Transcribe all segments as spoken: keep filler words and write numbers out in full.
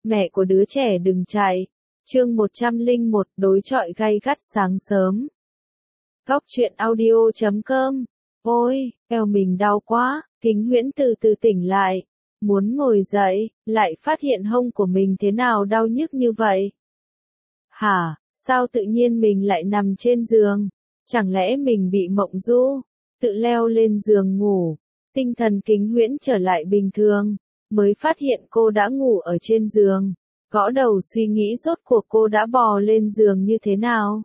mẹ của đứa trẻ đừng chạy. Chương một trăm lẻ một đối chọi gay gắt sáng sớm. Góc truyện audio chấm com. Ôi, eo mình đau quá, Kính Huyễn từ từ tỉnh lại. Muốn ngồi dậy, lại phát hiện hông của mình thế nào đau nhức như vậy. Hả, sao tự nhiên mình lại nằm trên giường? Chẳng lẽ mình bị mộng du? Tự leo lên giường ngủ. Tinh thần Kính Huyễn trở lại bình thường. Mới phát hiện cô đã ngủ ở trên giường. Gõ đầu suy nghĩ rốt cuộc cô đã bò lên giường như thế nào.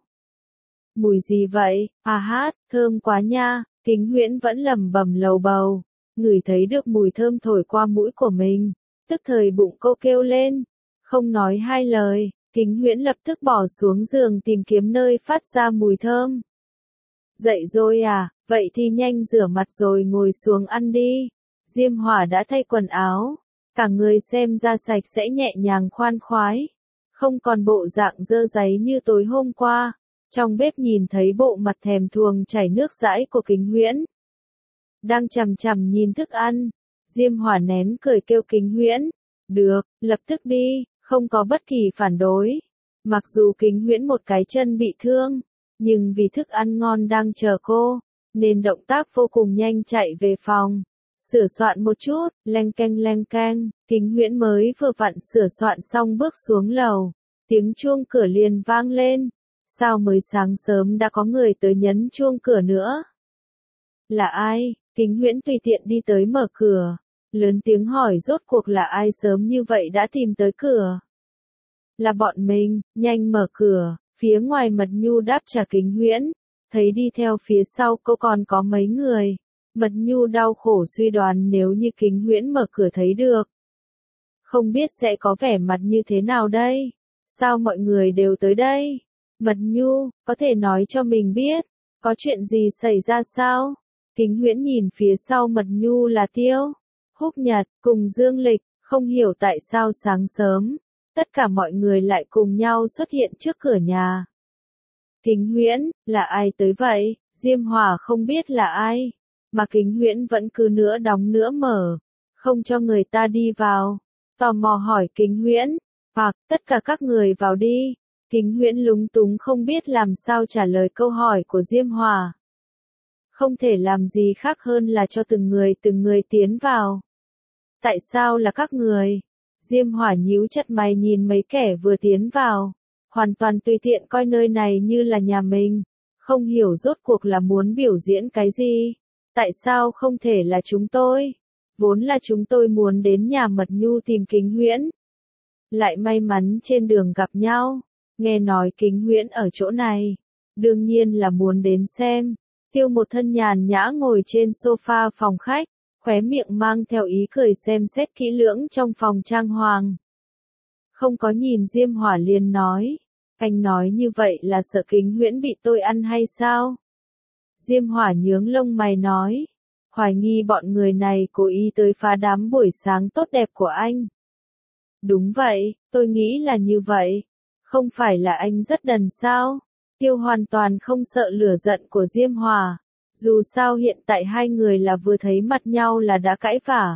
Mùi gì vậy? À hát, thơm quá nha. Kính Huyễn vẫn lẩm bẩm lầu bầu. Ngửi thấy được mùi thơm thổi qua mũi của mình. Tức thời bụng cô kêu lên. Không nói hai lời, Kính Huyễn lập tức bỏ xuống giường tìm kiếm nơi phát ra mùi thơm. Dậy rồi à, vậy thì nhanh rửa mặt rồi ngồi xuống ăn đi. Diêm Hỏa đã thay quần áo. Cả người xem ra sạch sẽ nhẹ nhàng khoan khoái. Không còn bộ dạng dơ dáy như tối hôm qua. Trong bếp nhìn thấy bộ mặt thèm thuồng chảy nước dãi của Kính Huyễn. Đang chằm chằm nhìn thức ăn. Diêm Hỏa nén cười kêu Kính Huyễn. Được, lập tức đi, không có bất kỳ phản đối. Mặc dù Kính Huyễn một cái chân bị thương. Nhưng vì thức ăn ngon đang chờ cô. Nên động tác vô cùng nhanh chạy về phòng. Sửa soạn một chút, leng keng leng keng, Kính Huyễn mới vừa vặn sửa soạn xong bước xuống lầu. Tiếng chuông cửa liền vang lên. Sao mới sáng sớm đã có người tới nhấn chuông cửa nữa? Là ai? Kính Huyễn tùy tiện đi tới mở cửa. Lớn tiếng hỏi rốt cuộc là ai sớm như vậy đã tìm tới cửa? Là bọn mình, nhanh mở cửa. Phía ngoài Mật Nhu đáp trả Kính Huyễn. Thấy đi theo phía sau cô còn có mấy người. Mật Nhu đau khổ suy đoán nếu như Kính Huyễn mở cửa thấy được. Không biết sẽ có vẻ mặt như thế nào đây? Sao mọi người đều tới đây? Mật Nhu, có thể nói cho mình biết, có chuyện gì xảy ra sao? Kính Huyễn nhìn phía sau Mật Nhu là Tiêu, Húc Nhật, cùng Dương Lịch, không hiểu tại sao sáng sớm, tất cả mọi người lại cùng nhau xuất hiện trước cửa nhà. Kính Huyễn, là ai tới vậy? Diêm Hỏa không biết là ai. Mà Kính Huyễn vẫn cứ nữa đóng nữa mở, không cho người ta đi vào. Tò mò hỏi Kính Huyễn, hoặc tất cả các người vào đi. Kính Huyễn lúng túng không biết làm sao trả lời câu hỏi của Diêm Hỏa. Không thể làm gì khác hơn là cho từng người từng người tiến vào. Tại sao là các người? Diêm Hỏa nhíu chặt mày nhìn mấy kẻ vừa tiến vào. Hoàn toàn tùy tiện coi nơi này như là nhà mình. Không hiểu rốt cuộc là muốn biểu diễn cái gì. Tại sao không thể là chúng tôi? Vốn là chúng tôi muốn đến nhà Mật Nhu tìm Kính Huyễn. Lại may mắn trên đường gặp nhau. Nghe nói Kính Huyễn ở chỗ này. Đương nhiên là muốn đến xem. Tiêu một thân nhàn nhã ngồi trên sofa phòng khách. Khóe miệng mang theo ý cười xem xét kỹ lưỡng trong phòng trang hoàng. Không có nhìn Diêm Hỏa liền nói. Anh nói như vậy là sợ Kính Huyễn bị tôi ăn hay sao? Diêm Hỏa nhướng lông mày nói. Hoài nghi bọn người này cố ý tới phá đám buổi sáng tốt đẹp của anh. Đúng vậy, tôi nghĩ là như vậy. Không phải là anh rất đần sao? Tiêu hoàn toàn không sợ lửa giận của Diêm Hỏa. Dù sao hiện tại hai người là vừa thấy mặt nhau là đã cãi vả.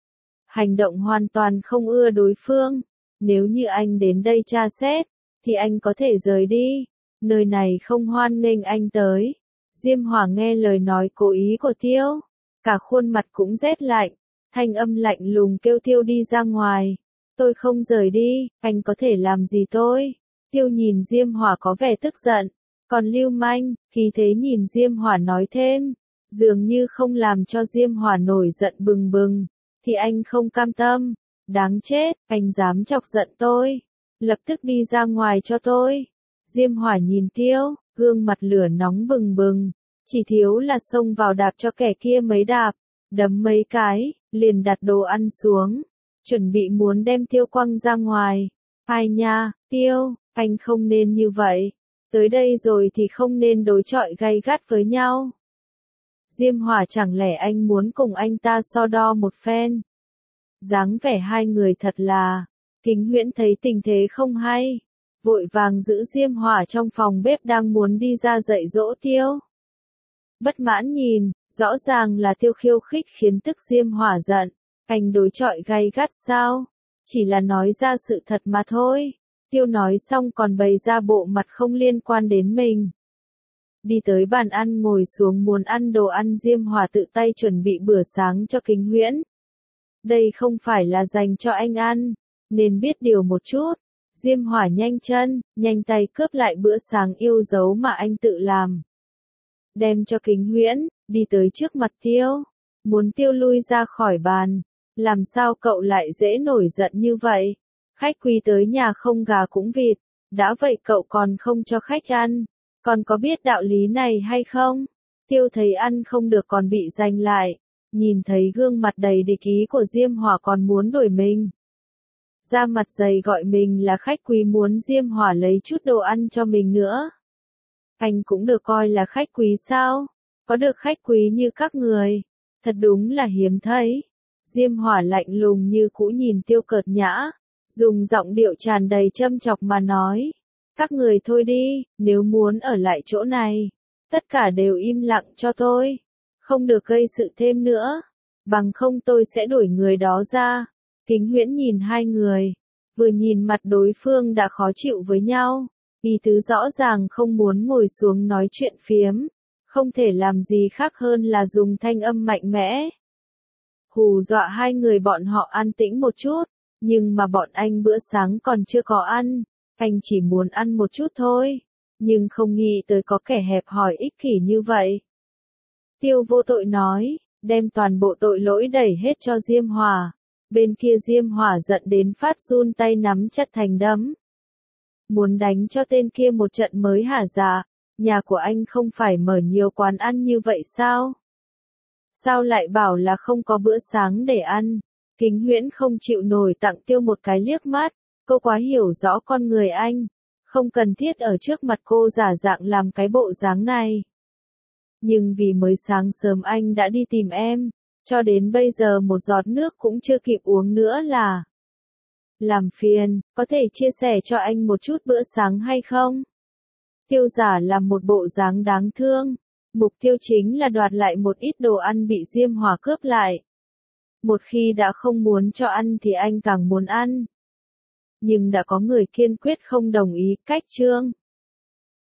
Hành động hoàn toàn không ưa đối phương. Nếu như anh đến đây tra xét, thì anh có thể rời đi. Nơi này không hoan nghênh anh tới. Diêm Hỏa nghe lời nói cố ý của Tiêu. Cả khuôn mặt cũng rét lạnh. Thanh âm lạnh lùng kêu Tiêu đi ra ngoài. Tôi không rời đi, anh có thể làm gì tôi? Tiêu nhìn Diêm Hỏa có vẻ tức giận. Còn lưu manh, khí thế nhìn Diêm Hỏa nói thêm. Dường như không làm cho Diêm Hỏa nổi giận bừng bừng. Thì anh không cam tâm. Đáng chết, anh dám chọc giận tôi. Lập tức đi ra ngoài cho tôi. Diêm Hỏa nhìn Tiêu, gương mặt lửa nóng bừng bừng. Chỉ thiếu là xông vào đạp cho kẻ kia mấy đạp. Đấm mấy cái, liền đặt đồ ăn xuống. Chuẩn bị muốn đem Tiêu quăng ra ngoài. Ai nha, Tiêu, anh không nên như vậy. Tới đây rồi thì không nên đối chọi gay gắt với nhau. Diêm Hỏa chẳng lẽ anh muốn cùng anh ta so đo một phen. Dáng vẻ hai người thật là. Kính Huyễn thấy tình thế không hay. Vội vàng giữ Diêm Hỏa trong phòng bếp đang muốn đi ra dạy dỗ Tiêu. Bất mãn nhìn, rõ ràng là Tiêu khiêu khích khiến tức Diêm Hỏa giận. Anh đối chọi gay gắt sao? chỉ là nói ra sự thật mà thôi. Tiêu nói xong còn bày ra bộ mặt không liên quan đến mình. Đi tới bàn ăn ngồi xuống muốn ăn đồ ăn. Diêm Hòa tự tay chuẩn bị bữa sáng cho Kính Huyễn. Đây không phải là dành cho anh ăn, nên biết điều một chút. Diêm Hòa nhanh chân, nhanh tay cướp lại bữa sáng yêu dấu mà anh tự làm. Đem cho Kính Huyễn, đi tới trước mặt Tiêu. Muốn Tiêu lui ra khỏi bàn. Làm sao cậu lại dễ nổi giận như vậy? Khách quý tới nhà không gà cũng vịt. Đã vậy cậu còn không cho khách ăn. Còn có biết đạo lý này hay không? Tiêu thấy ăn không được còn bị giành lại. Nhìn thấy gương mặt đầy địch ý của Diêm Hòa còn muốn đuổi mình. Ra mặt dày gọi mình là khách quý, muốn Diêm Hòa lấy chút đồ ăn cho mình nữa. Anh cũng được coi là khách quý sao? Có được khách quý như các người. Thật đúng là hiếm thấy. Diêm Hòa lạnh lùng như cũ nhìn Tiêu cợt nhã. Dùng giọng điệu tràn đầy châm chọc mà nói. Các người thôi đi, nếu muốn ở lại chỗ này. Tất cả đều im lặng cho tôi. Không được gây sự thêm nữa. Bằng không tôi sẽ đuổi người đó ra. Kính Huyễn nhìn hai người. Vừa nhìn mặt đối phương đã khó chịu với nhau. Ý tứ rõ ràng không muốn ngồi xuống nói chuyện phiếm. Không thể làm gì khác hơn là dùng thanh âm mạnh mẽ. Hù dọa hai người bọn họ an tĩnh một chút. Nhưng mà bọn anh bữa sáng còn chưa có ăn. Anh chỉ muốn ăn một chút thôi. Nhưng không nghĩ tới có kẻ hẹp hòi ích kỷ như vậy. Tiêu vô tội nói, đem toàn bộ tội lỗi đẩy hết cho Diêm Hòa. Bên kia Diêm Hòa giận đến phát run tay nắm chặt thành đấm. Muốn đánh cho tên kia một trận mới hả dạ? Nhà của anh không phải mở nhiều quán ăn như vậy sao? Sao lại bảo là không có bữa sáng để ăn? Kính Huyễn không chịu nổi tặng Tiêu một cái liếc mắt. Cô quá hiểu rõ con người anh. Không cần thiết ở trước mặt cô giả dạng làm cái bộ dáng này. Nhưng vì mới sáng sớm anh đã đi tìm em. Cho đến bây giờ một giọt nước cũng chưa kịp uống nữa là. Làm phiền, có thể chia sẻ cho anh một chút bữa sáng hay không? Tiêu giả làm một bộ dáng đáng thương. Mục tiêu chính là đoạt lại một ít đồ ăn bị Diêm Hòa cướp lại. Một khi đã không muốn cho ăn thì anh càng muốn ăn. Nhưng đã có người kiên quyết không đồng ý, cách trương.